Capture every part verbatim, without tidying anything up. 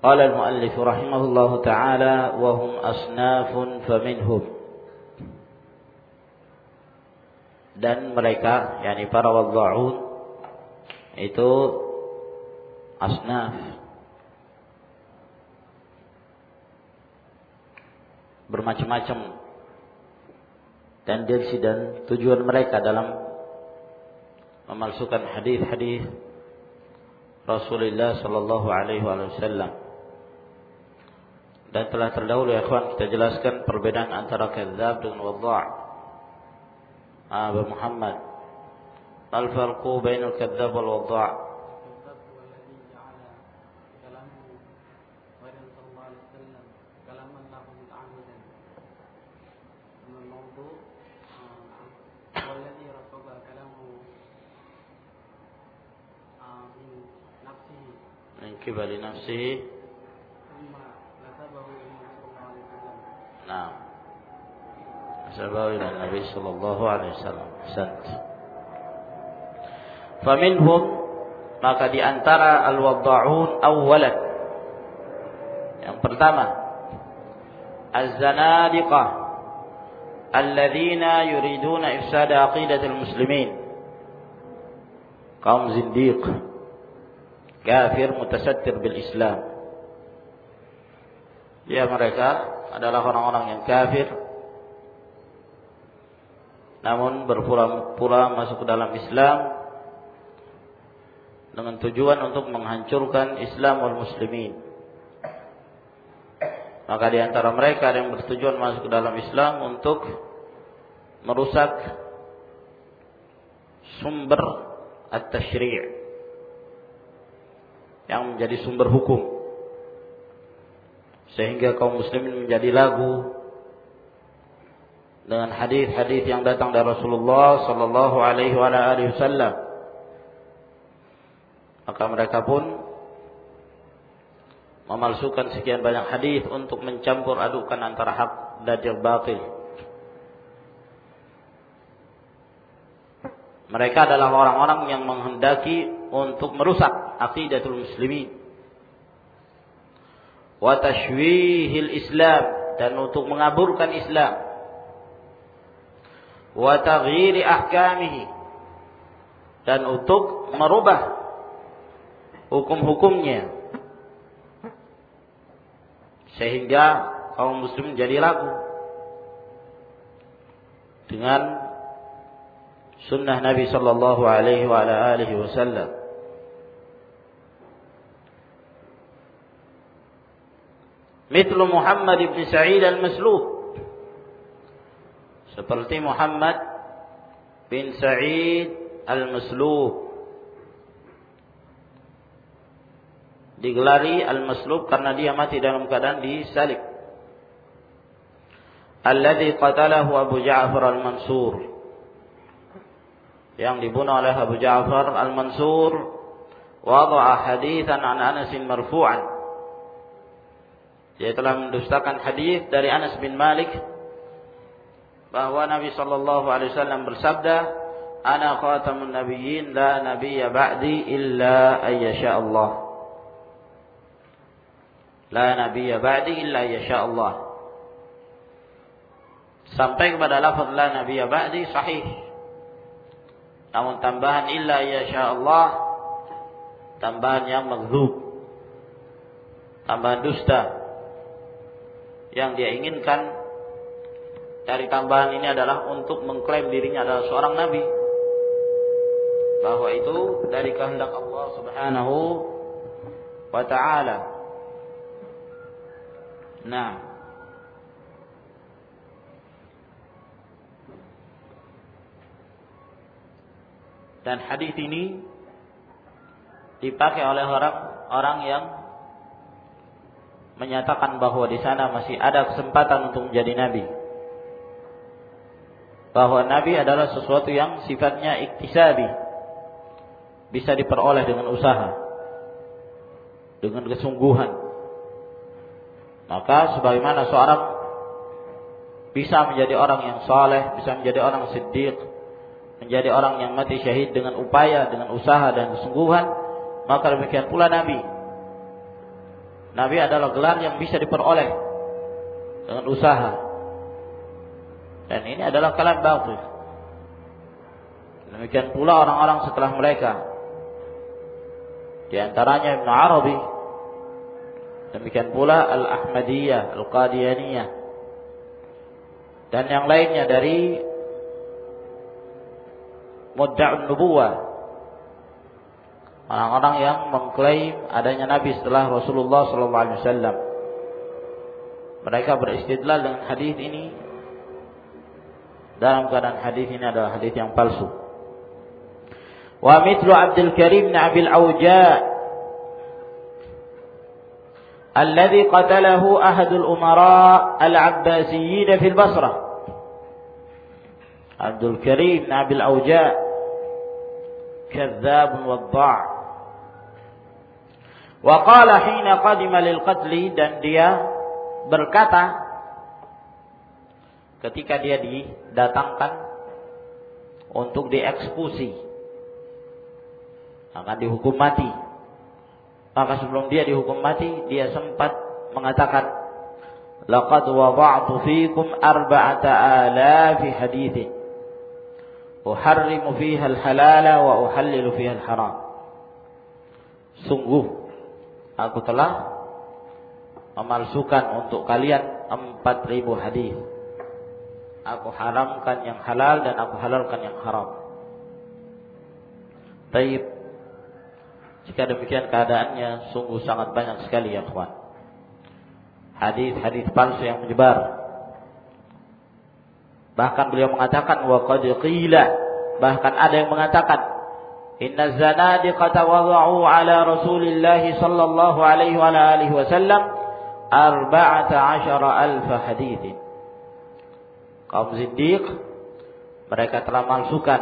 Qala al-muallif rahimahullahu ta'ala wa hum asnafun faminhum. Dan mereka, yakni para wadda'un, itu asnaf, bermacam-macam tendensi dan tujuan mereka dalam memalsukan hadis-hadis Rasulullah sallallahu alaihi wasallam. Dan telah terdahulu ya ikhwan kita jelaskan perbedaan antara kadzdzab dengan wadda'. Abu Muhammad, al farqu bainal kadzdzab wal wadda'. من قبل نفسه نعم نسبه إلى النبي صلى الله عليه وسلم. Ahsant. Faminhum, maka di antara al-wadda'un awwalan, yang pertama az-zanadiqah alladzina yuriduna ifsada aqidatul muslimin, kaum zindiq, kafir mutasattir bil Islam. Ya, mereka adalah orang-orang yang kafir namun berpura-pura masuk ke dalam Islam dengan tujuan untuk menghancurkan Islam wal muslimin. Maka di antara mereka ada yang bertujuan masuk ke dalam Islam untuk merusak sumber at-tasyri', yang menjadi sumber hukum, sehingga kaum muslimin menjadi lagu dengan hadis-hadis yang datang dari Rasulullah sallallahu alaihi wasallam. Maka mereka pun memalsukan sekian banyak hadis untuk mencampur adukan antara hak dan yang batil. Mereka adalah orang-orang yang menghendaki untuk merusak aqidatul muslimin wa tashwihil Islam, dan untuk mengaburkan Islam, wa taghyiri ahkamihi, dan untuk merubah hukum-hukumnya, sehingga kaum muslimin jadi ragu dengan sunnah Nabi sallallahu alaihi wa ala alihi wasallam. Mithlu Muhammad ibn Sa'id al-Maslub, seperti Muhammad bin Sa'id al-Maslub, digelari al-Maslub karena dia mati dalam keadaan disalib. Alladhi qatalahu Abu Ja'far al-Mansur, yang dibunuh oleh Abu Ja'far al-Mansur. Wada'a hadithan an Anas marfu'an, dia telah mendustakan hadis dari Anas bin Malik bahwa Nabi sallallahu alaihi wasallam bersabda, "Ana khatamun nabiyyin la nabiyya ba'di illa ayyasha Allah." La nabiyya ba'di illa ayyasha Allah. Sampai kepada lafaz la nabiyya ba'di sahih. Namun tambahan illa ayyasha Allah, tambahan yang maghdhub, tambahan dusta. Yang dia inginkan dari tambahan ini adalah untuk mengklaim dirinya adalah seorang nabi, bahwa itu dari kehendak Allah Subhanahu wa ta'ala. Nah, dan hadis ini dipakai oleh orang-orang yang menyatakan bahwa di sana masih ada kesempatan untuk menjadi nabi, bahwa nabi adalah sesuatu yang sifatnya iktisabi, bisa diperoleh dengan usaha, dengan kesungguhan. Maka sebagaimana seorang bisa menjadi orang yang saleh, bisa menjadi orang siddiq, menjadi orang yang mati syahid dengan upaya, dengan usaha dan kesungguhan, maka demikian pula nabi. Nabi adalah gelar yang bisa diperoleh dengan usaha. Dan ini adalah kalam batil. Demikian pula orang-orang setelah mereka. Di antaranya Ibn Arabi. Demikian pula Al-Ahmadiyah, Al-Qadianiyah. Dan yang lainnya dari Mudda'un Nubuwah. Orang-orang yang mengklaim adanya Nabi setelah Rasulullah sallallahu alaihi wasallam. Mereka beristidlal dengan hadis ini dalam keadaan hadis ini adalah hadis yang palsu. Wa mithlu Abdul Karim bin Abil Auja' alladhi qatalahu ahadul umara al-Abbasiyyin fil Basrah. Abdul Karim bin Abil Auja' kadzdzab wadda'. Wa qala hina qadima lil qatli, dan dia berkata ketika dia didatangkan untuk dieksekusi, akan dihukum mati. Maka sebelum dia dihukum mati, dia sempat mengatakan, laqad wada'tu fikum arba'ata alafi hadithin uharrimu fiha al-halala wa uhallilu fiha al-haram. Sungguh aku telah memalsukan untuk kalian empat ribu hadis. Aku haramkan yang halal dan aku halalkan yang haram. Baik. Jika demikian keadaannya, sungguh sangat banyak sekali ya kawan. Hadis-hadis palsu yang menyebar. Bahkan beliau mengatakan wa qad qila, bahkan ada yang mengatakan inna zanadiqata wada'u ala Rasulillahi sallallahu alaihi wa alihi wasallam arba'ata asyara alf hadits. Kaum zindiq mereka telah malsukan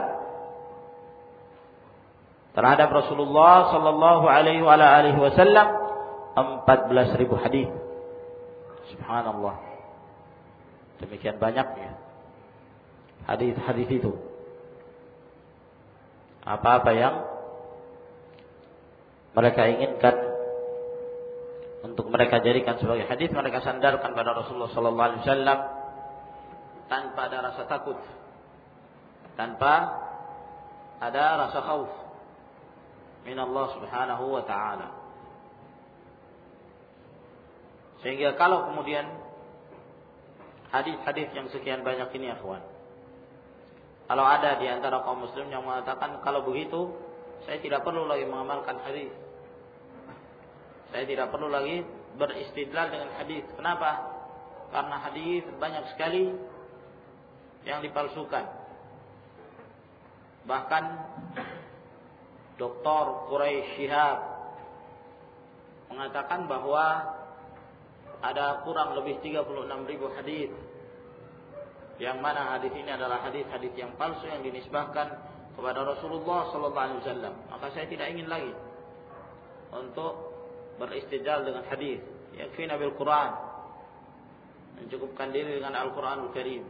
terhadap Rasulullah sallallahu alaihi wa alihi wasallam empat belas ribu hadis. Subhanallah. Demikian banyaknya hadis-hadis itu. Apa-apa yang mereka inginkan untuk mereka jadikan sebagai hadis, mereka sandarkan pada Rasulullah sallallahu alaihi wasallam tanpa ada rasa takut, tanpa ada rasa khauf min Allah Subhanahu wa taala. Sehingga kalau kemudian hadis-hadis yang sekian banyak ini ya kawan, kalau ada di antara kaum muslim yang mengatakan kalau begitu saya tidak perlu lagi mengamalkan hadis, saya tidak perlu lagi beristidlal dengan hadis. Kenapa? Karena hadis banyak sekali yang dipalsukan. Bahkan Doktor Quraisy Shihab mengatakan bahwa ada kurang lebih tiga puluh enam ribu hadis, yang mana hadis ini adalah hadis-hadis yang palsu yang dinisbahkan kepada Rasulullah sallallahu alaihi wasallam. Maka saya tidak ingin lagi untuk beristidlal dengan hadis. Yakfina bil Quran, mencukupkan diri dengan Al-Quranul Karim.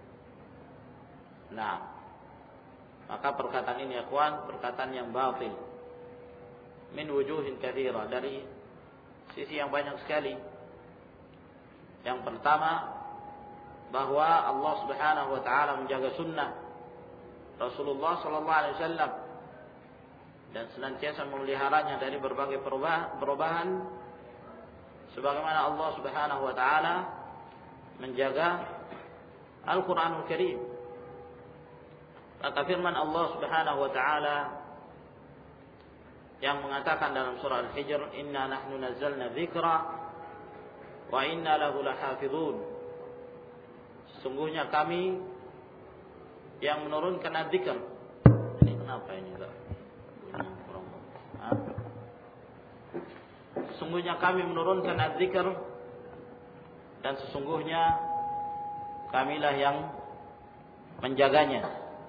Nah, maka perkataan ini ya kawan, perkataan yang batil min wujuhin katsira, dari sisi yang banyak sekali. Yang pertama, bahwa Allah Subhanahu wa taala menjaga sunnah Rasulullah sallallahu alaihi wasallam dan senantiasa memeliharanya dari berbagai perubahan, sebagaimana Allah Subhanahu wa taala menjaga Al-Qur'anul Karim. Maka firman Allah Subhanahu wa taala yang mengatakan dalam surah Al-Hijr, inna nahnu nazzalna dzikra wa inna lahu lahafizun. Sesungguhnya kami yang menurunkan dzikr. Ini kenapa ini enggak? Sesungguhnya kami menurunkan dzikr, dan sesungguhnya kamilah yang menjaganya,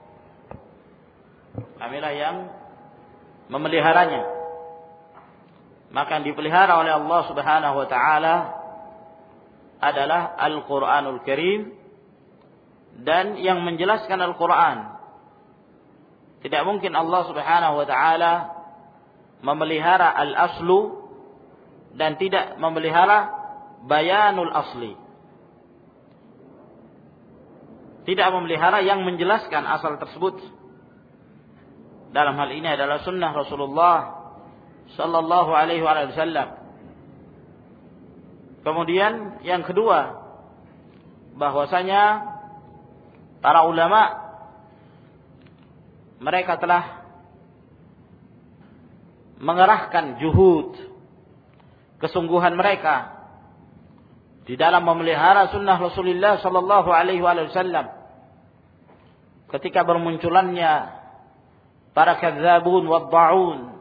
kamilah yang memeliharanya. Maka yang dipelihara oleh Allah Subhanahu wa taala adalah Al-Qur'anul Karim, dan yang menjelaskan Al-Qur'an. Tidak mungkin Allah Subhanahu wa taala memelihara al-aslu dan tidak memelihara bayanul asli. Tidak memelihara yang menjelaskan asal tersebut. Dalam hal ini adalah sunnah Rasulullah sallallahu alaihi wasallam. Kemudian yang kedua, bahwasanya para ulama mereka telah mengerahkan juhud, kesungguhan mereka di dalam memelihara sunnah Rasulullah sallallahu alaihi wasallam. Ketika bermunculannya para kadzabun wadda'un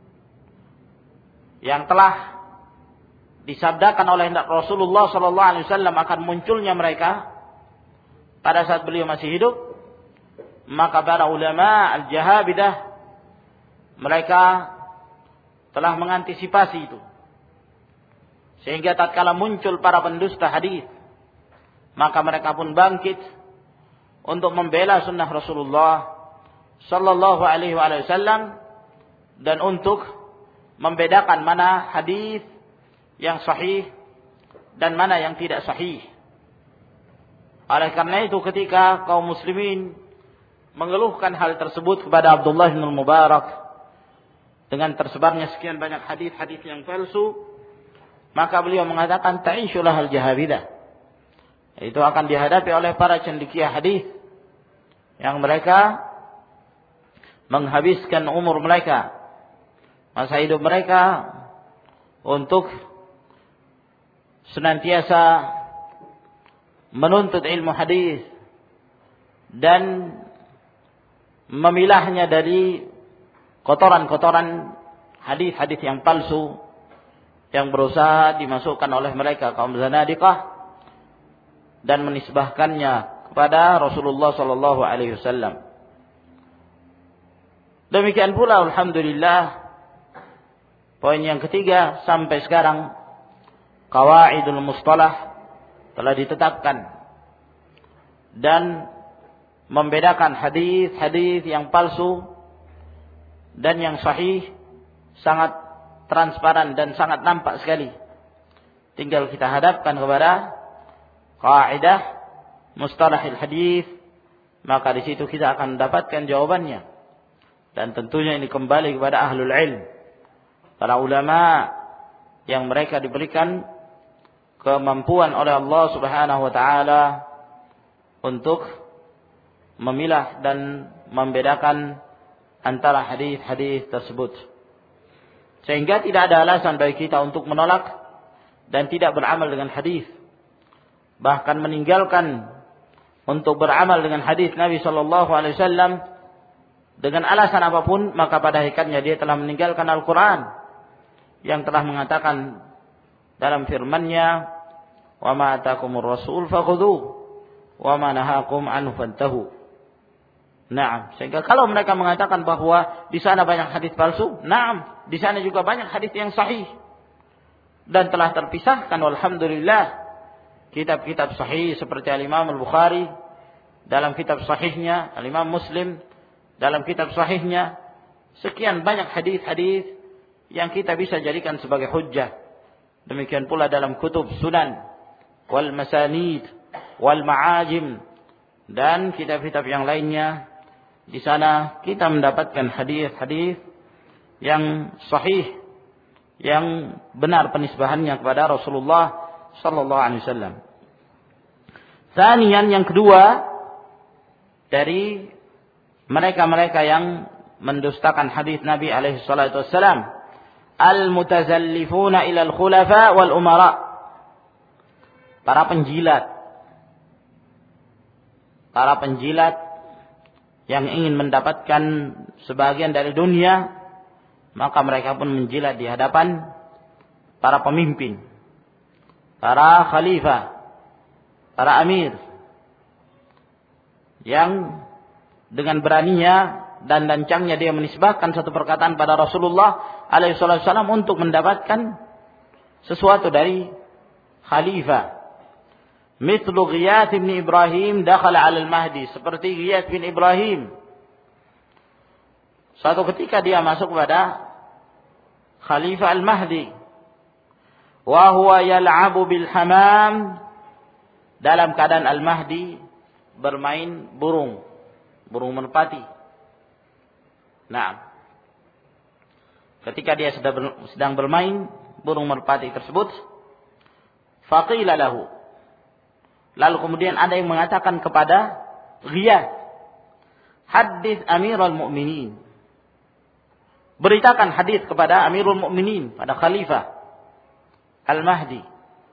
yang telah disabdakan oleh Rasulullah sallallahu alaihi wasallam akan munculnya mereka pada saat beliau masih hidup, maka para ulama al-jahabidah mereka telah mengantisipasi itu. Sehingga tatkala muncul para pendusta hadis, maka mereka pun bangkit untuk membela sunnah Rasulullah sallallahu alaihi wasallam dan untuk membedakan mana hadis yang sahih dan mana yang tidak sahih. Oleh karena itu ketika kaum muslimin mengeluhkan hal tersebut kepada Abdullah bin Mubarak dengan tersebarnya sekian banyak hadis-hadis yang palsu, maka beliau mengatakan ta'ishulah al-jahabidah. Itu akan dihadapi oleh para cendekia hadis yang mereka menghabiskan umur mereka, masa hidup mereka untuk senantiasa menuntut ilmu hadis dan memilahnya dari kotoran-kotoran hadis-hadis yang palsu yang berusaha dimasukkan oleh mereka kaum zanadiqah dan menisbahkannya kepada Rasulullah sallallahu alaihi wasallam. Demikian pula alhamdulillah poin yang ketiga sampai sekarang qawaidul mustalah telah ditetapkan dan membedakan hadis-hadis yang palsu dan yang sahih sangat transparan dan sangat nampak sekali. Tinggal kita hadapkan kepada kaidah mustalahil hadis, maka di situ kita akan mendapatkan jawabannya. Dan tentunya ini kembali kepada ahlul ilm, para ulama yang mereka diberikan kemampuan oleh Allah Subhanahu wa taala untuk memilah dan membedakan antara hadis-hadis tersebut. Sehingga tidak ada alasan bagi kita untuk menolak dan tidak beramal dengan hadis. Bahkan meninggalkan untuk beramal dengan hadis Nabi sallallahu alaihi wasallam dengan alasan apapun, maka pada hakikatnya dia telah meninggalkan Al-Qur'an yang telah mengatakan dalam firman-Nya, "Wa ma atakumur rasul fakhudhuhu wa ma nahakum anhu fantahu." Naam, sehingga kalau mereka mengatakan bahwa di sana banyak hadis palsu, naam, di sana juga banyak hadis yang sahih. Dan telah terpisahkan alhamdulillah kitab-kitab sahih seperti Al-Imam Al-Bukhari dalam kitab sahihnya, Al-Imam Muslim dalam kitab sahihnya, sekian banyak hadis-hadis yang kita bisa jadikan sebagai hujjah. Demikian pula dalam kutub sunan wal masanid wal ma'ajim dan kitab-kitab yang lainnya. Di sana kita mendapatkan hadis-hadis yang sahih, yang benar penisbahannya kepada Rasulullah sallallahu alaihi wasallam. Tsaniyan, yang kedua dari mereka-mereka yang mendustakan hadis Nabi alaihi salatu wasallam, al-mutazallifuna ila al-khulafa wal umara. Para penjilat. Para penjilat yang ingin mendapatkan sebagian dari dunia, maka mereka pun menjilat di hadapan para pemimpin, para khalifah, para amir, yang dengan beraninya dan lancangnya dia menisbahkan satu perkataan pada Rasulullah alaihi wasallam untuk mendapatkan sesuatu dari khalifah. Mithlu Ghiyath bin Ibrahim dakhala 'ala al-Mahdi, seperti Ghiyath bin Ibrahim. Suatu ketika dia masuk kepada Khalifah Al-Mahdi. wa huwa yal'abu bil hamam, dalam keadaan Al-Mahdi bermain burung, burung merpati. Nah, ketika dia sedang bermain burung merpati tersebut, faqila lahu, lalu kemudian ada yang mengatakan kepada Ghiyath, hadits Amirul Mukminin, beritakan hadis kepada Amirul Mukminin, pada Khalifah Al-Mahdi.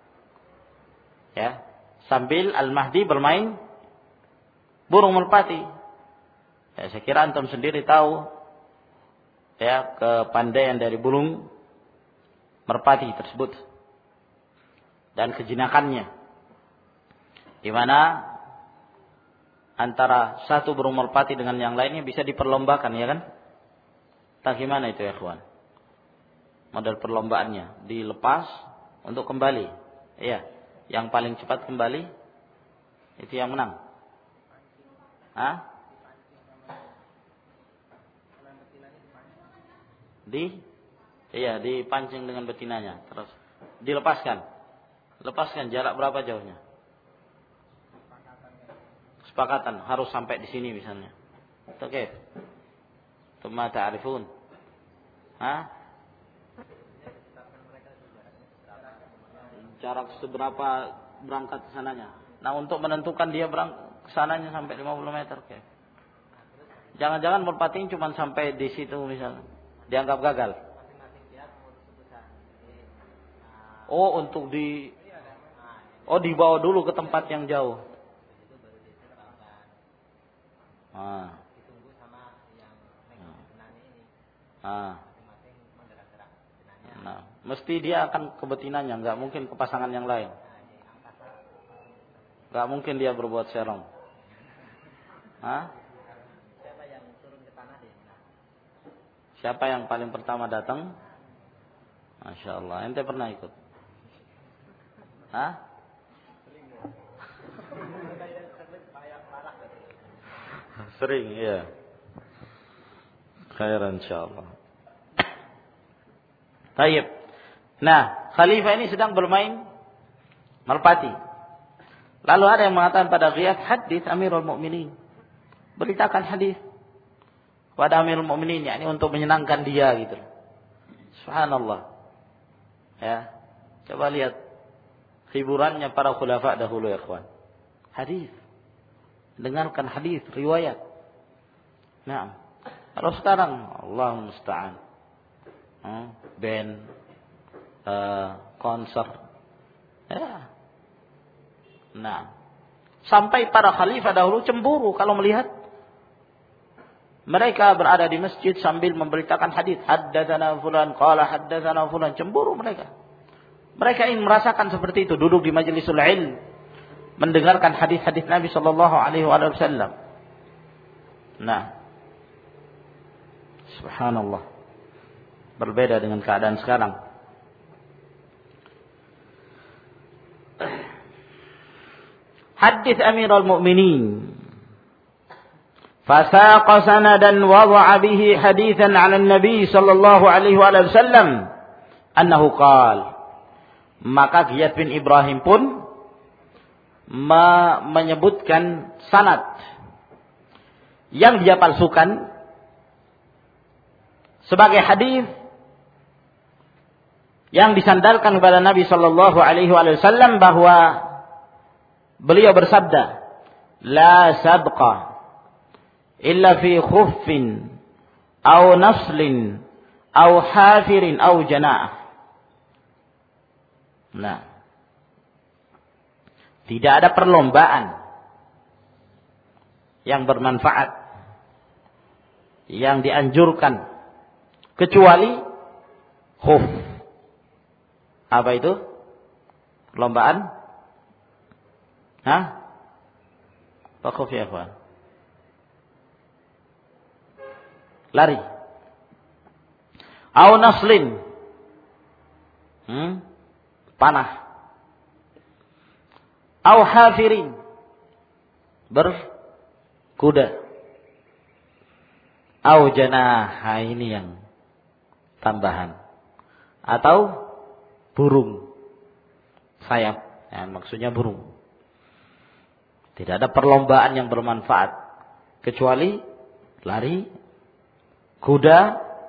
Ya, sambil Al-Mahdi bermain burung merpati. Ya, saya kira antum sendiri tahu ya kepandaian dari burung merpati tersebut dan kejinakannya, di mana antara satu burung merpati dengan yang lainnya bisa diperlombakan, ya kan? Tak gimana itu ya kawan? Model perlombaannya dilepas untuk kembali. Iya, yang paling cepat kembali itu yang menang. Hah? Di Iya, dipancing dengan betinanya, terus dilepaskan. Lepaskan jarak berapa jauhnya? Sepakatan harus sampai di sini misalnya. Oke. Tuma ta'rifun. Hah? Jarak seberapa berangkat ke sananya. Nah, untuk menentukan dia berangkat ke sananya sampai lima puluh meter, oke. Jangan-jangan merpati cuma sampai di situ misalnya. Dianggap gagal. Oh, untuk di Oh, dibawa dulu ke tempat yang jauh. Ah. Ah. Nah, mesti dia akan ke betinanya, nggak mungkin ke pasangan yang lain. Nggak mungkin dia berbuat serong. Hah? Siapa yang paling pertama datang? Masya Allah, ente pernah ikut? Hah? Sering, iya. Khairan insyaallah. Baik. Nah, khalifah ini sedang bermain merpati. Lalu ada yang mengatakan pada Ghiyath, hadits Amirul Mukminin, beritakan hadis pada Amirul Mukminin, yakni untuk menyenangkan dia gitu. Subhanallah. Ya, coba lihat hiburannya para khulafa dahulu ya kawan. Hadis. Dengarkan hadis, riwayat. Nah, kalau sekarang Allah musta'an. Hmm, band, uh, konser. Ya. Nah, sampai para khalifah dahulu cemburu kalau melihat mereka berada di masjid sambil memberitakan hadis. Haddatsana fulan qala haddatsana fulan, cemburu mereka. Mereka ingin merasakan seperti itu, duduk di majlisul ilm, mendengarkan hadis-hadis Nabi sallallahu alaihi wasallam. Nah, subhanallah, berbeda dengan keadaan sekarang. Hadis Amirul Mukminin, fasaqa sanadan wada'a bihi haditsan 'ala an-nabi sallallahu alaihi wasallam annahu qala, maka Ghiyath bin Ibrahim pun menyebutkan sanad yang dia palsukan sebagai hadis yang disandalkan kepada Nabi sallallahu alaihi wasallam, bahwa beliau bersabda, la sabqa illa fi khuffin aw naslin aw hafirin aw janah. Nah, tidak ada perlombaan yang bermanfaat, yang dianjurkan, kecuali khuf. Apa itu? Perlombaan? Hah? Apa khuf ya, Pak? Lari. Au naslin. Hmm? Panah. Au hafirin, berkuda. Au janah, ini yang tambahan. Atau burung. sayap, ya, maksudnya burung. Tidak ada perlombaan yang bermanfaat kecuali lari, kuda,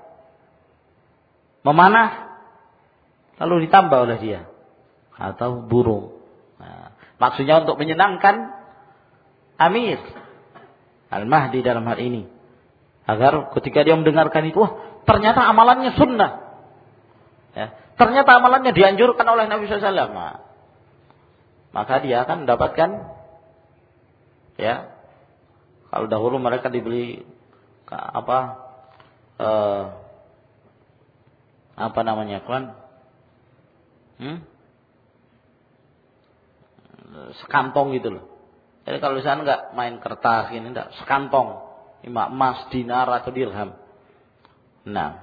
memanah, lalu ditambah oleh dia, atau burung. Nah, maksudnya untuk menyenangkan Amir Al-Mahdi dalam hal ini, agar ketika dia mendengarkan itu, wah ternyata amalannya sunnah, ya, ternyata amalannya dianjurkan oleh Nabi shallallahu alaihi wasallam. Nah, maka dia akan mendapatkan, ya, kalau dahulu mereka dibeli apa eh, apa namanya kan, hmm? sekantong gitu loh. Jadi kalau di sana nggak main kertas gini, enggak, sekantong, emas, dinar atau dirham. Nah,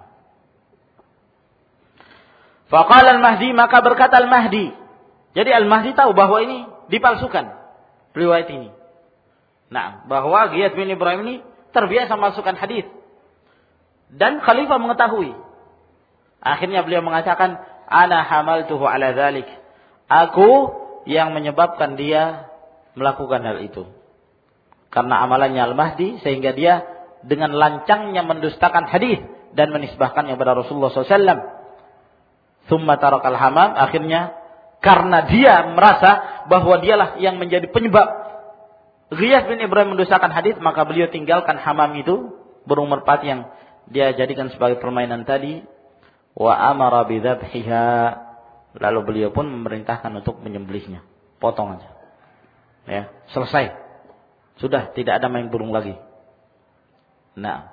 faqala al-Mahdi, maka berkata al-Mahdi. Jadi al-Mahdi tahu bahwa ini dipalsukan riwayat ini. Nah, bahwa Ghiyath bin Ibrahim ini terbiasa masukkan hadis. Dan khalifah mengetahui. Akhirnya beliau mengatakan, ana hamaltuhu ala dzalik. Aku yang menyebabkan dia melakukan hal itu. Karena amalannya Al-Mahdi, sehingga dia dengan lancangnya mendustakan hadis dan menisbahkannya kepada Rasulullah shallallahu alaihi wasallam. Tsumma tarakal hamam, akhirnya karena dia merasa bahwa dialah yang menjadi penyebab Ghiyath bin Ibrahim mendustakan hadis, maka beliau tinggalkan hamam itu, burung merpati yang dia jadikan sebagai permainan tadi. Wa amara bidzabhiha, lalu beliau pun memerintahkan untuk menyembelihnya. Potong aja. Ya, selesai. Sudah tidak ada main burung lagi. Nah,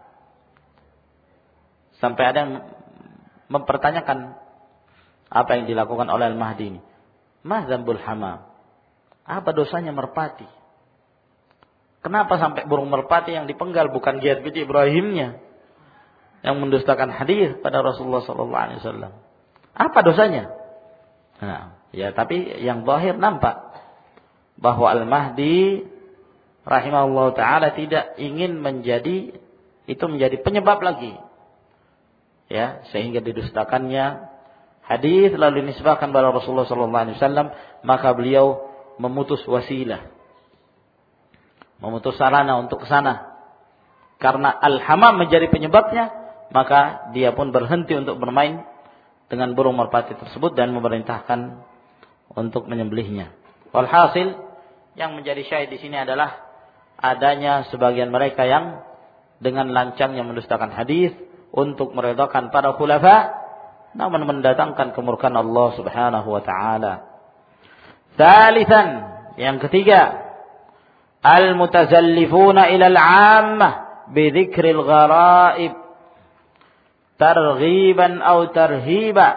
sampai ada yang mempertanyakan apa yang dilakukan oleh Al-Mahdi ini. Ma dzambul hamam? Apa dosanya merpati? Kenapa sampai burung merpati yang dipenggal bukan Ghiyath bin Ibrahimnya yang mendustakan hadis pada Rasulullah sallallahu alaihi wasallam? Apa dosanya? Nah, ya tapi yang zahir nampak bahwa Al-Mahdi rahimahullah taala tidak ingin menjadi itu menjadi penyebab lagi, ya, sehingga didustakannya hadis lalu dinisbahkan kepada Rasulullah sallallahu alaihi wasallam, maka beliau memutus wasilah, memutus sarana untuk ke sana. Karena al-hamam menjadi penyebabnya, maka dia pun berhenti untuk bermain dengan burung merpati tersebut dan memerintahkan untuk menyembelihnya. Walhasil yang menjadi syahid di sini adalah adanya sebagian mereka yang dengan lancangnya mendustakan hadis untuk meredakan para khulafa, namun mendatangkan kemurkaan Allah Subhanahu wa taala. Tsalitsan, yang ketiga, al-mutazallifuna ila al-'ammah bi dzikril gharaib targhiban aw tarhiba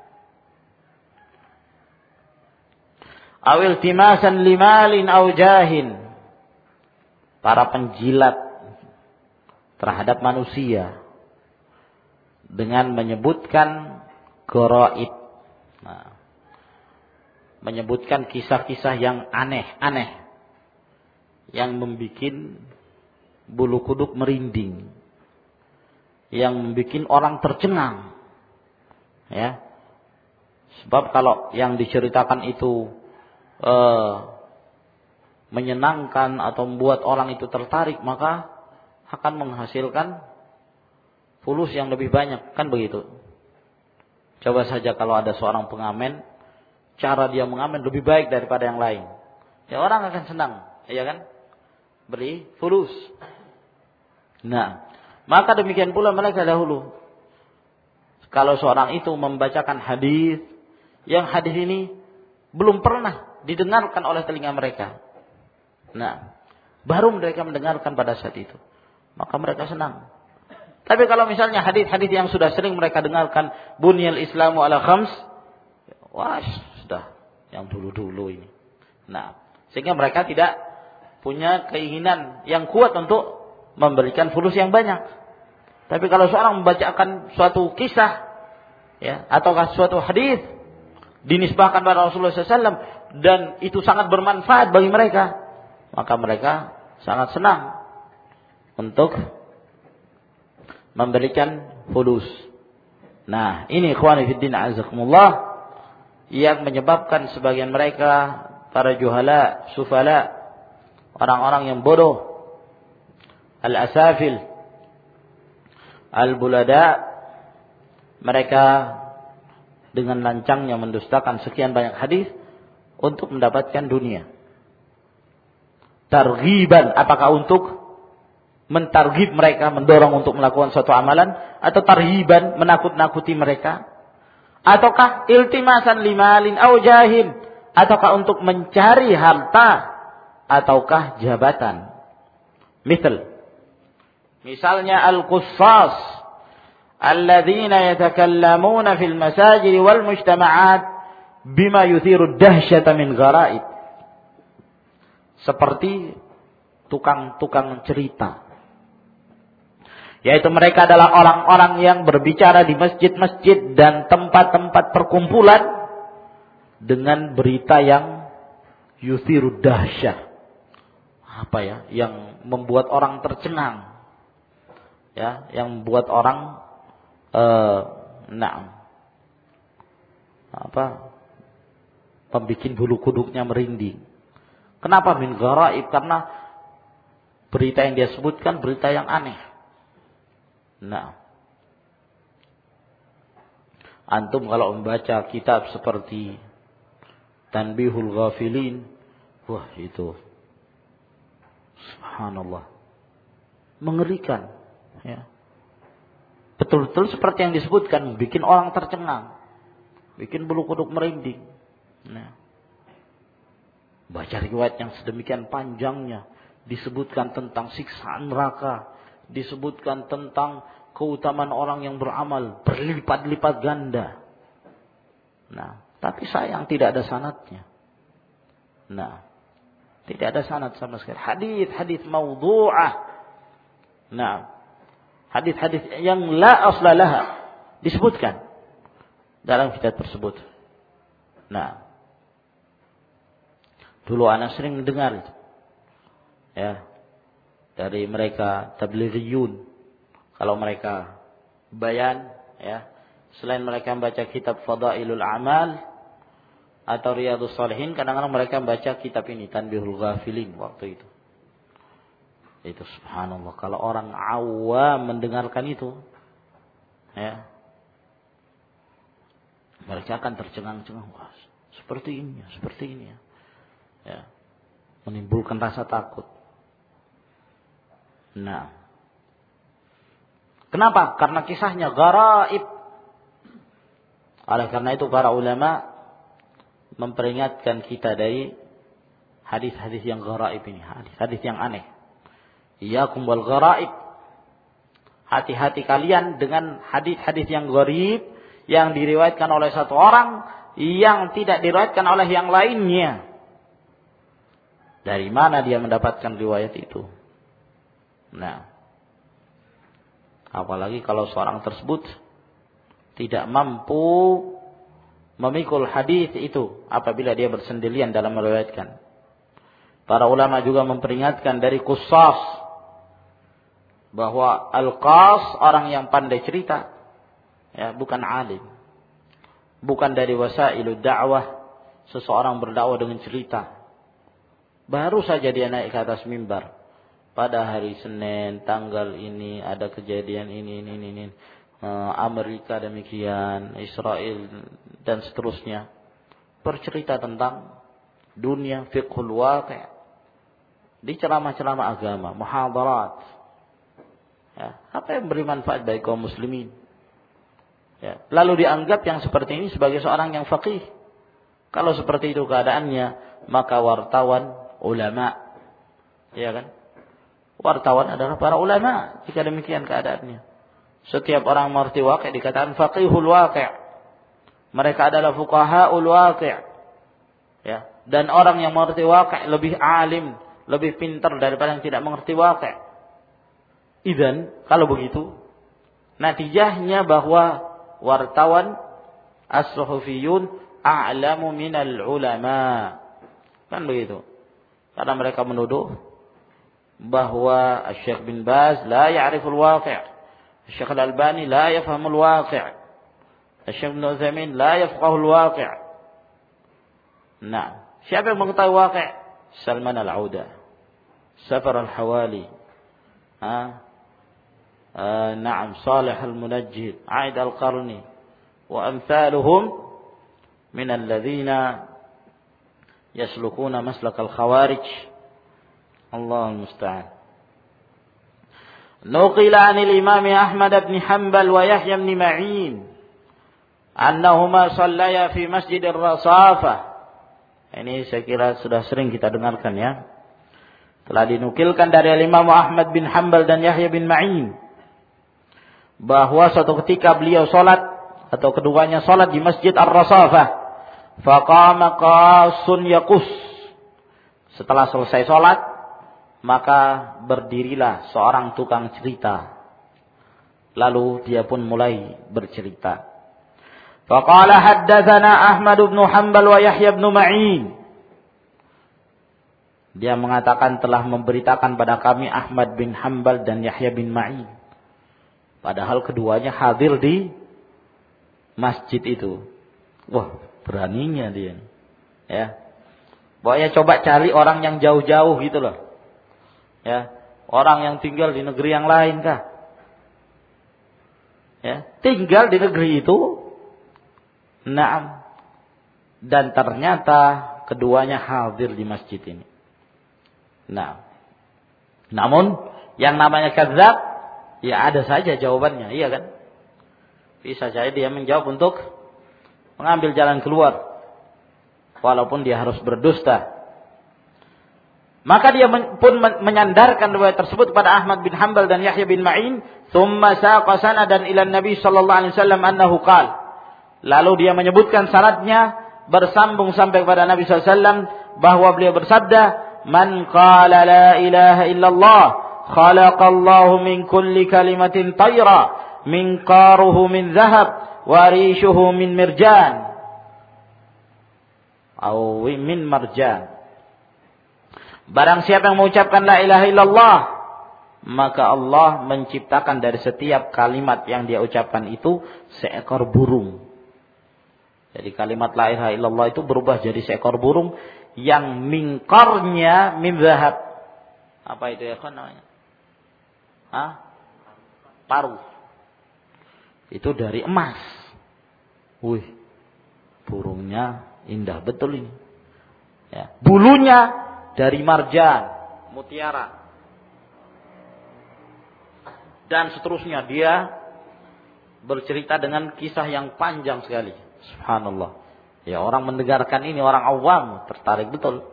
aw iltimasan limalin aw jahin. Para penjilat terhadap manusia dengan menyebutkan gharaib, nah, menyebutkan kisah-kisah yang aneh-aneh yang membuat bulu kuduk merinding, yang membuat orang tercengang, ya. Sebab kalau yang diceritakan itu eh, menyenangkan atau membuat orang itu tertarik, maka akan menghasilkan fulus yang lebih banyak, kan begitu. Coba saja kalau ada seorang pengamen, cara dia mengamen lebih baik daripada yang lain, ya orang akan senang, ya kan, beri fulus. Nah, maka demikian pula mereka dahulu. Kalau seorang itu membacakan hadis, yang hadis ini belum pernah didengarkan oleh telinga mereka, nah, baru mereka mendengarkan pada saat itu, maka mereka senang. Tapi kalau misalnya hadis-hadis yang sudah sering mereka dengarkan, bunyal Islamu ala khams, wah sudah yang dulu-dulu ini. Nah, sehingga mereka tidak punya keinginan yang kuat untuk memberikan fulus yang banyak. Tapi kalau seorang membacakan suatu kisah, ya, atau suatu hadis dinisbahkan pada Rasulullah sallallahu alaihi wasallam dan itu sangat bermanfaat bagi mereka, maka mereka sangat senang untuk memberikan fulus. Nah, ini ikhwani fiddin azakumullah yang menyebabkan sebagian mereka para juhala, sufala, orang-orang yang bodoh, al-asafil, al-bulada, mereka dengan lancangnya mendustakan sekian banyak hadis untuk mendapatkan dunia. Targhiban, apakah untuk mentarghib mereka, mendorong untuk melakukan suatu amalan, atau tarhiban, menakut-nakuti mereka, ataukah iltimasan limalin au jahin, ataukah untuk mencari harta ataukah jabatan. Misal, misalnya al-qussas alladzina yatakallamuna fil masajid wal mujtama'at bima yuthiru dahsyata min gharaib. Seperti tukang-tukang cerita, yaitu mereka adalah orang-orang yang berbicara di masjid-masjid dan tempat-tempat perkumpulan dengan berita yang yuthiru dahsyah, apa ya, yang membuat orang tercengang, ya, yang membuat orang uh, nah apa membikin bulu kuduknya merinding. Kenapa min gharaib? Karena berita yang dia sebutkan berita yang aneh. Nah, antum kalau membaca kitab seperti Tanbihul Ghafilin, wah itu subhanallah, mengerikan, ya. Betul-betul seperti yang disebutkan, bikin orang tercengang, bikin bulu kuduk merinding. Nah, baca riwayat yang sedemikian panjangnya, disebutkan tentang siksaan neraka, disebutkan tentang keutamaan orang yang beramal berlipat-lipat ganda. Nah, tapi sayang tidak ada sanadnya. Nah, tidak ada sanad sama sekali. Hadis-hadis maudhu'ah. Nah, hadis-hadis yang la asla laha disebutkan dalam kitab tersebut. Nah, dulu anak sering mendengar itu, ya, dari mereka tablighiyun. Kalau mereka bayan, ya, selain mereka membaca kitab Fadailul Amal atau Riyadhus Shalihin, kadang-kadang mereka membaca kitab ini Tanbihul Ghafilin waktu itu. Itu subhanallah, kalau orang awam mendengarkan itu, ya, mereka akan tercengang-cengang. Wah, seperti ini, seperti ini, ya. Ya, menimbulkan rasa takut. Nah, kenapa? Karena kisahnya gharaib. Oleh karena itu para ulama memperingatkan kita dari hadis-hadis yang gharaib ini, hadis-hadis yang aneh. Iyyakum wal gharaib. Hati-hati kalian dengan hadis-hadis yang gharib, yang diriwayatkan oleh satu orang yang tidak diriwayatkan oleh yang lainnya. Dari mana dia mendapatkan riwayat itu? Nah, apalagi kalau seorang tersebut tidak mampu memikul hadis itu apabila dia bersendirian dalam meriwayatkan. Para ulama juga memperingatkan dari qussas, bahwa al-qas orang yang pandai cerita, ya, bukan alim. Bukan dari wasailud da'wah, seseorang berdakwah dengan cerita. Baru saja dia naik ke atas mimbar, pada hari Senin tanggal ini ada kejadian ini ini ini, ini. Amerika demikian, Israel dan seterusnya, bercerita tentang dunia, fiqhul waqi', di ceramah-ceramah agama, muhadarat, ya, apa yang beri manfaat bagi kaum muslimin, ya. Lalu dianggap yang seperti ini sebagai seorang yang faqih. Kalau seperti itu keadaannya, maka wartawan ulama, ya kan? Wartawan adalah para ulama jika demikian keadaannya. Setiap orang mengerti waqi' dikatakan faqihul waqi'. Mereka adalah fuqahaul waqi'. Ya, dan orang yang mengerti waqi' lebih alim, lebih pintar daripada yang tidak mengerti waqi'. Idzan, kalau begitu, natijahnya bahwa wartawan as-suhufiyun a'lamu minal ulama. Kan begitu. Karena mereka menuduh bahwa Syekh bin Baz la ya'riful waqi', Syekh Al-Albani la yafhamul waqi', Syekh bin Utsaimin la yafqahul waqi'. Nah, siapa yang mengetahui waqi'? Salman al-Auda, Safar al-Hawali, ha? Uh, na'am, Salih al-Munajjid, Aid al-Qarni, wa amthaluhum min alladhina yaslukuna maslak al-khawarij. Allahul musta'an. Nuqila 'anil Imam Ahmad bin Hanbal wa Yahya bin Ma'in annahuma shallaya fi Masjid ar-Rasafah. Ini saya kira sudah sering kita dengarkan ya. Telah dinukilkan dari Imam Ahmad bin Hanbal dan Yahya bin Ma'in bahwa suatu ketika beliau salat atau keduanya salat di Masjid Ar-Rasafah. Faqama qasun yaqus. Setelah selesai salat, maka berdirilah seorang tukang cerita. Lalu dia pun mulai bercerita. Faqala haddatsana Ahmad bin Hanbal wa Yahya bin Ma'in. Dia mengatakan telah memberitakan pada kami Ahmad bin Hanbal dan Yahya bin Ma'in. Padahal keduanya hadir di masjid itu. Wah, beraninya dia. Ya. Pokoknya coba cari orang yang jauh-jauh gitu loh. Ya, orang yang tinggal di negeri yang lain kah? Ya, tinggal di negeri itu. Naam. Dan ternyata keduanya hadir di masjid ini. Nah. Namun yang namanya kadzab, ya ada saja jawabannya, iya kan? Bisa saja dia menjawab untuk mengambil jalan keluar, walaupun dia harus berdusta. Maka dia pun menyandarkan riwayat tersebut kepada Ahmad bin Hanbal dan Yahya bin Ma'in. Thumma saqa sanadan ila Nabi sallallahu alaihi wasallam annahu qala. Lalu dia menyebutkan sanadnya bersambung sampai kepada Nabi sallallahu alaihi wasallam bahwa beliau bersabda, "Man qala la ilaha illallah khalaqallahu min kulli kalimatin tayra minqaruhu min zahab wa rishuhu min mirjan." Atau min marjan. Barang siapa yang mengucapkan la ilaha illallah, maka Allah menciptakan dari setiap kalimat yang dia ucapkan itu seekor burung. Jadi kalimat la ilaha illallah itu berubah jadi seekor burung yang mingkarnya min zahab. Apa itu ya kan namanya? Hah? Paruh. Itu dari emas. Wih, burungnya indah betul ini. Ya. Bulunya dari marjan, mutiara. Dan seterusnya dia bercerita dengan kisah yang panjang sekali. Subhanallah. Ya, orang mendengarkan ini, orang awam tertarik betul.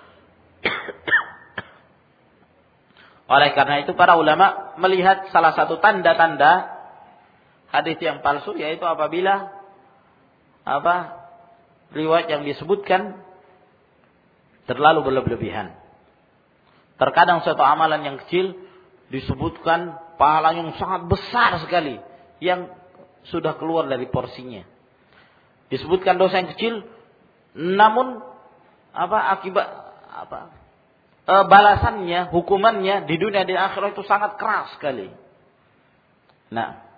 Oleh karena itu para ulama melihat salah satu tanda-tanda hadis yang palsu, yaitu apabila apa riwayat yang disebutkan terlalu berlebihan. Terkadang suatu amalan yang kecil disebutkan pahala yang sangat besar sekali yang sudah keluar dari porsinya. Disebutkan dosa yang kecil, namun apa akibat apa e, balasannya, hukumannya di dunia dan akhirat itu sangat keras sekali. Nah,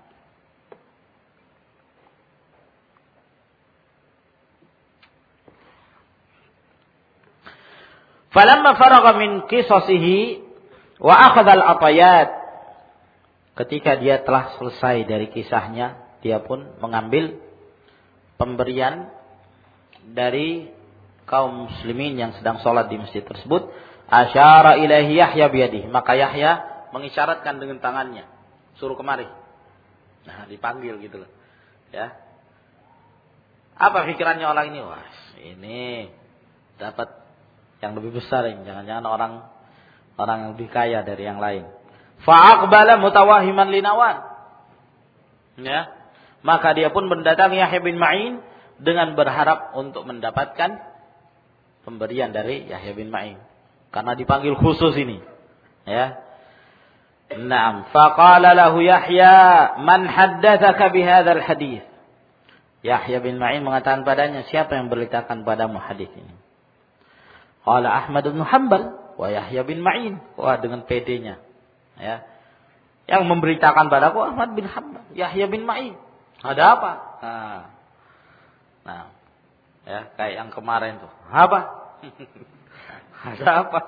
falamma faragha min qisasihi wa akhadha al-atayat. Ketika dia telah selesai dari kisahnya, dia pun mengambil pemberian dari kaum muslimin yang sedang sholat di masjid tersebut. Asyara ilaihi Yahya biyadihi. Maka Yahya mengisyaratkan dengan tangannya, suruh kemari. Nah, dipanggil gitu loh. Ya. Apa pikirannya orang ini? Wah, ini dapat yang lebih besar ini. Jangan-jangan orang orang yang lebih kaya dari yang lain. Fa'aqbala mutawahiman linawan. Ya. Maka dia pun mendatangi Yahya bin Ma'in dengan berharap untuk mendapatkan pemberian dari Yahya bin Ma'in. Karena dipanggil khusus ini. Ya. Naam. Faqala lahu Yahya, "Man haddatsaka bihadzal hadits?" Yahya bin Ma'in mengatakan padanya, "Siapa yang beritakan padamu hadis ini?" Qala Ahmad bin Hanbal wa Yahya bin Ma'in. Wah, dengan pedenya. Ya. Yang memberitakan padaku Ahmad bin Hanbal, Yahya bin Ma'in. Ada apa? Nah. Nah. Ya, kayak yang kemarin tuh. Apa? Ada apa?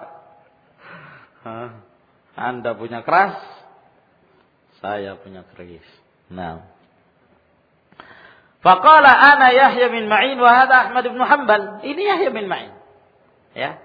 Anda punya keras, saya punya keris. Nah. Faqala ana Yahya bin Ma'in wa hadha Ahmad bin Hanbal. Ini Yahya bin Ma'in. Ya.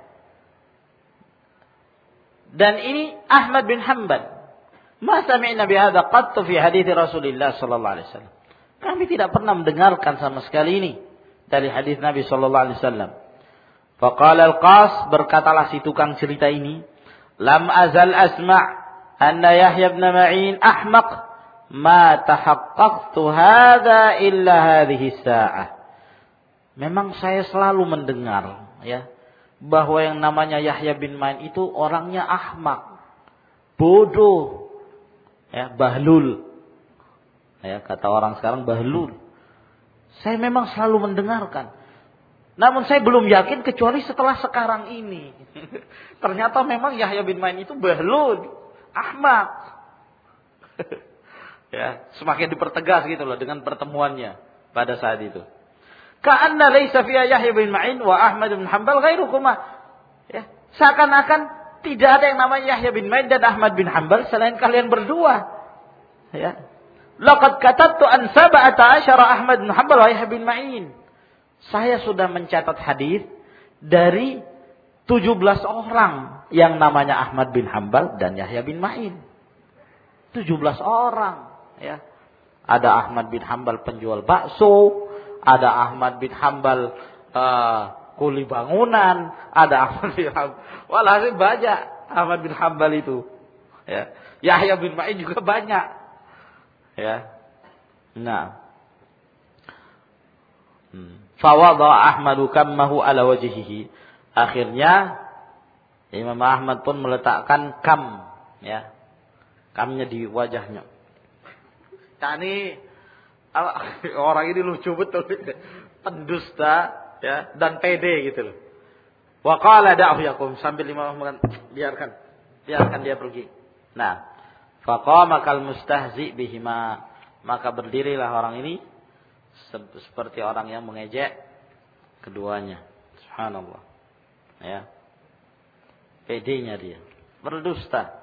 Dan ini Ahmad bin Hanbal. Ma sami'na bi hadha qattu fi hadits Rasulillah sallallahu alaihi wasallam. Kami tidak pernah mendengarkan sama sekali ini dari hadis Nabi sallallahu alaihi wasallam. Faqala al-Qas, berkatalah si tukang cerita ini, lam azal asma' anna Yahya bin Ma'in ahmaq ma tahaqqaqtu hadha illa hadhihi sa'ah. Memang saya selalu mendengar ya bahwa yang namanya Yahya bin Ma'in itu orangnya ahmak, bodoh, ya, bahlul. Ya, kata orang sekarang bahlul. Saya memang selalu mendengarkan. Namun saya belum yakin kecuali setelah sekarang ini. Ternyata memang Yahya bin Ma'in itu bahlul, ahmak. Ya, semakin dipertegas gitu loh dengan pertemuannya pada saat itu. Ka'anna laisa fiha Yahya bin Ma'in wa Ahmad bin Hanbal ghairuhuma. Ya, seakan-akan tidak ada yang namanya Yahya bin Ma'in dan Ahmad bin Hanbal selain kalian berdua. Ya. Laqad katabtu an sab'ata asyara Ahmad bin Hanbal wa Yahya bin Ma'in. Saya sudah mencatat hadis dari tujuh belas orang yang namanya Ahmad bin Hanbal dan Yahya bin Ma'in. tujuh belas orang, ya. Ada Ahmad bin Hanbal penjual bakso, ada Ahmad bin Hanbal uh, kuli bangunan, ada Ahmad bin Hanbal. Walhasil banyak Ahmad bin Hanbal itu. Ya. Yahya bin Ma'in juga banyak. Ya. Nah. Hmm. Fawadha Ahmadu kammahu ala wajhihi. Akhirnya Imam Ahmad pun meletakkan kam, ya. Kamnya di wajahnya. Yani orang ini lucu betul, pendusta, ya, dan pede gitu loh. Wa qala da'hu yakum, sambil Imam Ahmad biarkan, biarkan dia pergi. Nah, faqama kal mustahzi bihima, maka berdirilah orang ini seperti orang yang mengejek keduanya. Subhanallah. Ya. Pedenya dia, berdusta.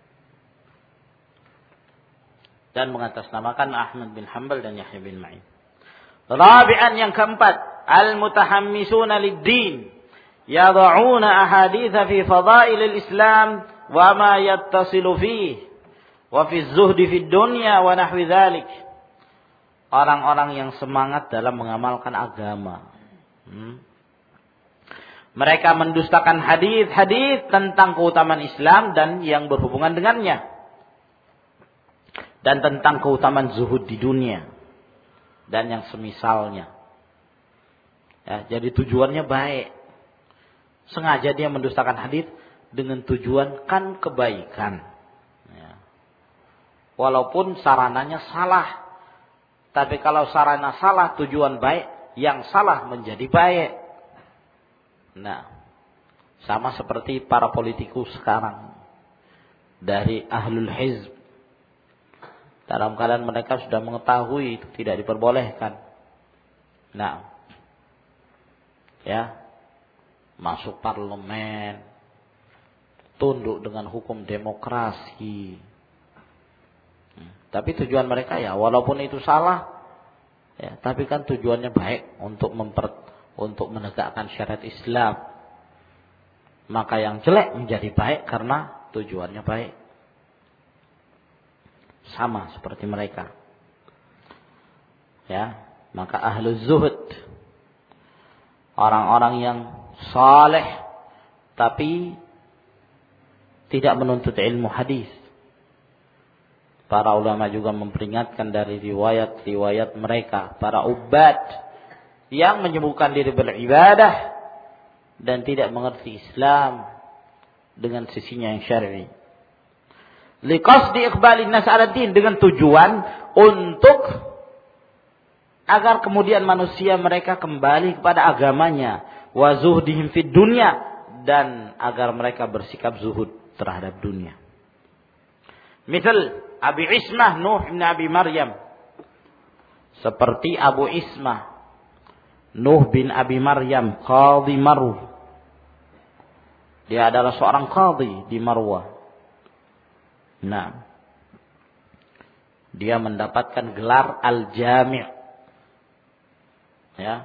Dan mengatasnamakan Ahmad bin Hanbal dan Yahya bin Ma'in. Rabi'an, yang keempat, al-mutahammisuna lid-din yad'una ahaditha fi fadail al-Islam wa ma yattasilu fihi wa fi az-zuhdi fi dunya wa nahwi dzalik. Orang-orang yang semangat dalam mengamalkan agama. Hmm. Mereka mendustakan hadis-hadis tentang keutamaan Islam dan yang berhubungan dengannya. Dan tentang keutamaan zuhud di dunia. Dan yang semisalnya. Ya, jadi tujuannya baik. Sengaja dia mendustakan hadis dengan tujuan kan kebaikan. Ya. Walaupun sarananya salah. Tapi kalau sarana salah, tujuan baik, yang salah menjadi baik. Nah, sama seperti para politikus sekarang. Dari ahlul hizb. Dalam keadaan mereka sudah mengetahui itu tidak diperbolehkan. Nah, ya, masuk parlemen, tunduk dengan hukum demokrasi. Hmm. Tapi tujuan mereka ya, walaupun itu salah, ya, tapi kan tujuannya baik untuk memper, untuk menegakkan syariat Islam. Maka yang jelek menjadi baik karena tujuannya baik. Sama seperti mereka. Ya, maka ahlul zuhud, orang-orang yang saleh tapi tidak menuntut ilmu hadis. Para ulama juga memperingatkan dari riwayat-riwayat mereka, para ubad yang menyibukkan diri beribadah dan tidak mengerti Islam dengan sisinya yang syar'i. Liqasdi iqbalin nas 'ala din, dengan tujuan untuk agar kemudian manusia mereka kembali kepada agamanya, wa zuhdihim fid dunya, dan agar mereka bersikap zuhud terhadap dunia. Misal Abi Ismah Nuh bin Abi Maryam, seperti Abu Ismah Nuh bin Abi Maryam, qadhi Marw. Dia adalah seorang qadhi di Marwah. Nah, dia mendapatkan gelar Al-Jami'. Ya.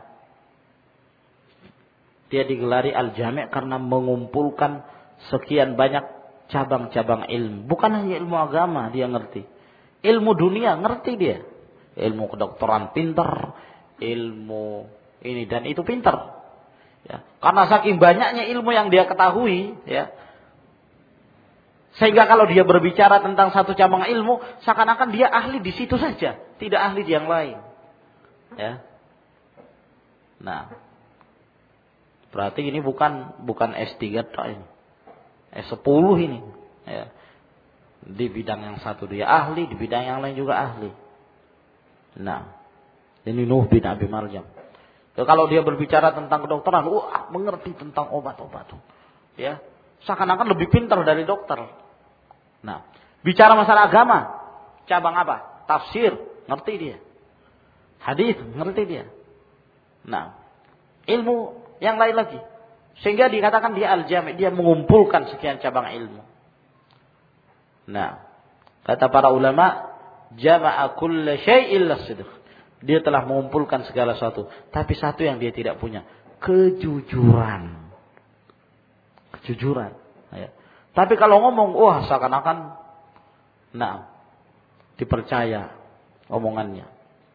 Dia digelari Al-Jami' karena mengumpulkan sekian banyak cabang-cabang ilmu. Bukan hanya ilmu agama dia ngerti. Ilmu dunia ngerti dia. Ilmu kedokteran pintar, ilmu ini dan itu pintar. Ya. Karena saking banyaknya ilmu yang dia ketahui, ya. Sehingga kalau dia berbicara tentang satu cabang ilmu, seakan-akan dia ahli di situ saja, tidak ahli di yang lain. Ya. Nah, berarti ini bukan bukan S tiga tok ini. S sepuluh ini. Ya. Di bidang yang satu dia ahli, di bidang yang lain juga ahli. Nah, ini Nuh bin Abi Maryam. Kalau dia berbicara tentang kedokteran, wah, mengerti tentang obat-obat. Ya, seakan-akan lebih pintar dari dokter. Nah, bicara masalah agama, cabang apa? Tafsir, ngerti dia. Hadis, ngerti dia. Nah, ilmu yang lain lagi. Sehingga dikatakan dia al-jami', dia mengumpulkan sekian cabang ilmu. Nah, kata para ulama, jama'a kulla syai'in illa-sidq. Dia telah mengumpulkan segala sesuatu, tapi satu yang dia tidak punya, kejujuran. Kejujuran. Ya. Tapi kalau ngomong, wah seakan-akan, nah, dipercaya omongannya.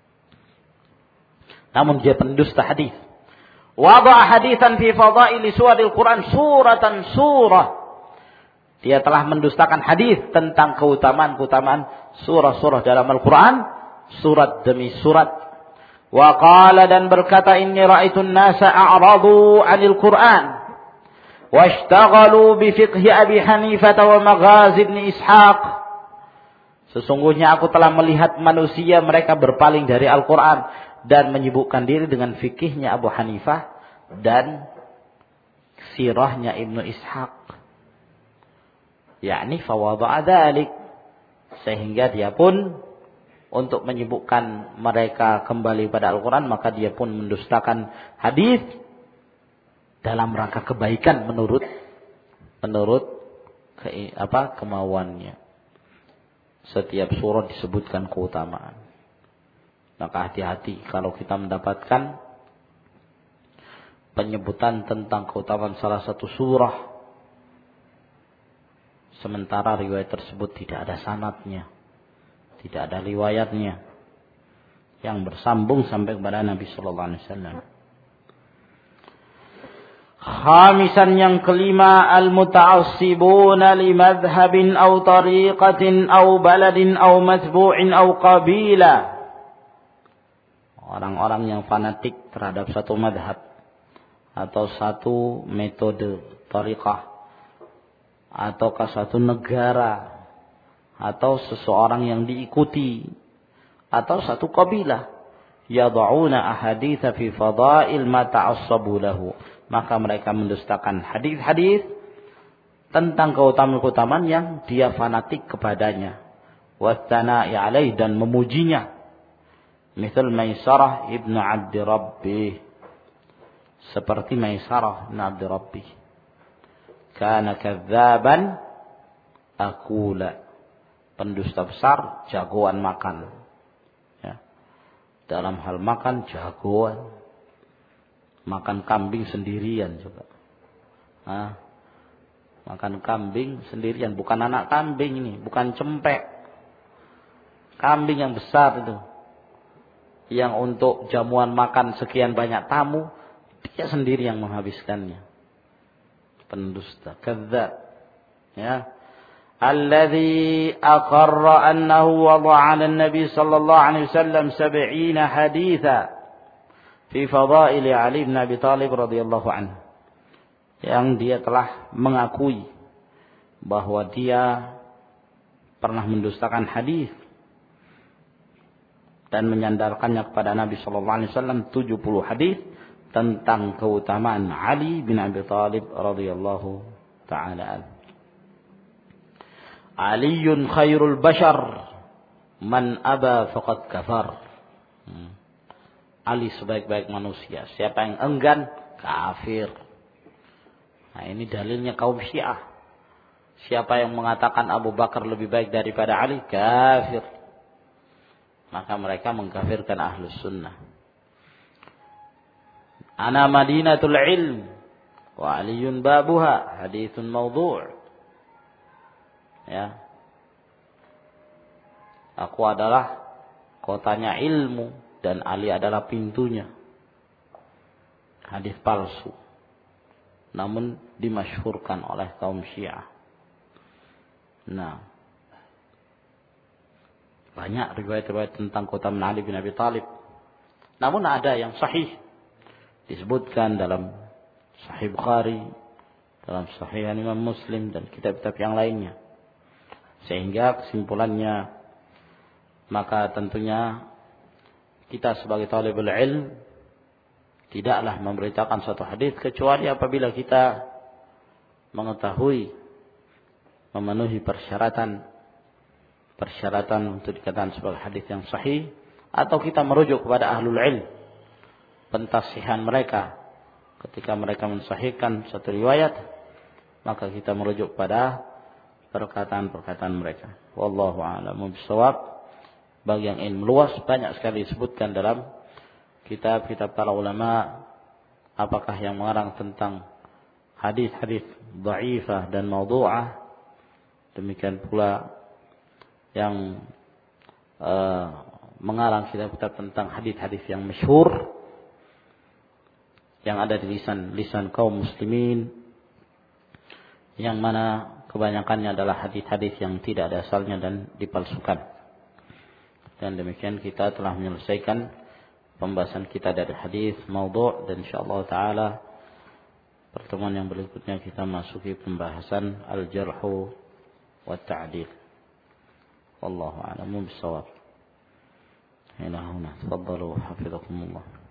Namun dia pendusta hadis. Wada'a haditsan fi fadaili suwaril Quran suratan surah. Dia telah mendustakan hadis tentang keutamaan-keutamaan surah-surah dalam Al-Quran, surat demi surat. Wa qala dan berkata, inni ra'aitun nasa a'radu 'anil Quran washtaghalu bi fiqhi Abi Hanifah wa maghazi Ibn Ishaq. Sesungguhnya aku telah melihat manusia mereka berpaling dari Al-Quran dan menyibukkan diri dengan fikihnya Abu Hanifah dan sirahnya Ibnu Ishaq. Yakni fawada'a dzalik, sehingga dia pun untuk menyibukkan mereka kembali pada Al-Quran, maka dia pun mendustakan hadis dalam rangka kebaikan menurut menurut ke, apa kemauannya. Setiap surah disebutkan keutamaan. Maka hati-hati kalau kita mendapatkan penyebutan tentang keutamaan salah satu surah, sementara riwayat tersebut tidak ada sanadnya, tidak ada riwayatnya yang bersambung sampai kepada Nabi Sallallahu Alaihi Wasallam. Khamisan yang kelima, al-muta'assibuna li madhhabin aw tariqatin aw baladin aw matbu'in aw qabila. Orang-orang yang fanatik terhadap satu madhab atau satu metode tariqah ataukah satu negara atau seseorang yang diikuti atau satu kabilah, yad'una ahaditsa fi fadail ma ta'assabu lahu, maka mereka mendustakan hadis-hadis tentang keutamaan-keutamaan yang dia fanatik kepadanya, wathana'i alaih, dan memujinya. Misal Maisarah ibnu Abdi Rabbih, seperti Maisarah ibnu Abdi Rabbih, kana kadzaban akula, pendusta besar, jagoan makan. Ya. Dalam hal makan jagoan. Makan kambing sendirian juga. Nah, makan kambing sendirian, bukan anak kambing ini, bukan cempek. Kambing yang besar itu. Yang untuk jamuan makan sekian banyak tamu, dia sendiri yang menghabiskannya. Pendusta, kadzdzab. Ya. Alladzi aqarra annahu wada'a 'ala an-nabi sallallahu alaihi wasallam sab'ina haditsan fi fadail Ali bin Abi Thalib radhiyallahu anhu. Yang dia telah mengakui bahwa dia pernah mendustakan hadis dan menyandarkannya kepada Nabi sallallahu alaihi wasallam tujuh puluh hadis tentang keutamaan Ali bin Abi Thalib radhiyallahu taala anhu. Aliyun khairul bashar man aba faqad kafar. Ali sebaik-baik manusia. Siapa yang enggan, kafir. Nah, ini dalilnya kaum Syiah. Siapa yang mengatakan Abu Bakar lebih baik daripada Ali, kafir. Maka mereka mengkafirkan Ahlus Sunnah. Ana Madinatul Ilm wa Aliyun babuha, haditsun maudhu'. Ya. Aku adalah kotanya ilmu dan Ali adalah pintunya. Hadis palsu. Namun dimasyhurkan oleh kaum Syiah. Nah, banyak riwayat-riwayat tentang kota Ali bin Abi Thalib. Namun ada yang sahih. Disebutkan dalam Sahih Bukhari, dalam Sahih Imam Muslim dan kitab-kitab yang lainnya. Sehingga kesimpulannya, maka tentunya kita sebagai talibul ilm tidaklah memberitakan suatu hadis kecuali apabila kita mengetahui memenuhi persyaratan persyaratan untuk dikatakan sebagai hadis yang sahih, atau kita merujuk kepada ahlul ilm, pentasihan mereka ketika mereka mensahihkan satu riwayat, maka kita merujuk pada perkataan-perkataan mereka. Wallahu a'lam bishawab. Bagi yang ilmu luas banyak sekali disebutkan dalam kitab-kitab para ulama, apakah yang mengarang tentang hadis-hadis dhaifah dan maudhu'ah, demikian pula yang uh, mengarang kitab-kitab tentang hadis-hadis yang masyhur yang ada di lisan-lisan kaum muslimin, yang mana kebanyakannya adalah hadis-hadis yang tidak ada asalnya dan dipalsukan. Dan demikian kita telah menyelesaikan pembahasan kita dari hadis maudhu', dan insyaallah taala pertemuan yang berikutnya kita masuki pembahasan al-jarhu wa ta'dil. Wallahu a'lam bishawab. Ila huna tafaddalu hafizakumullah.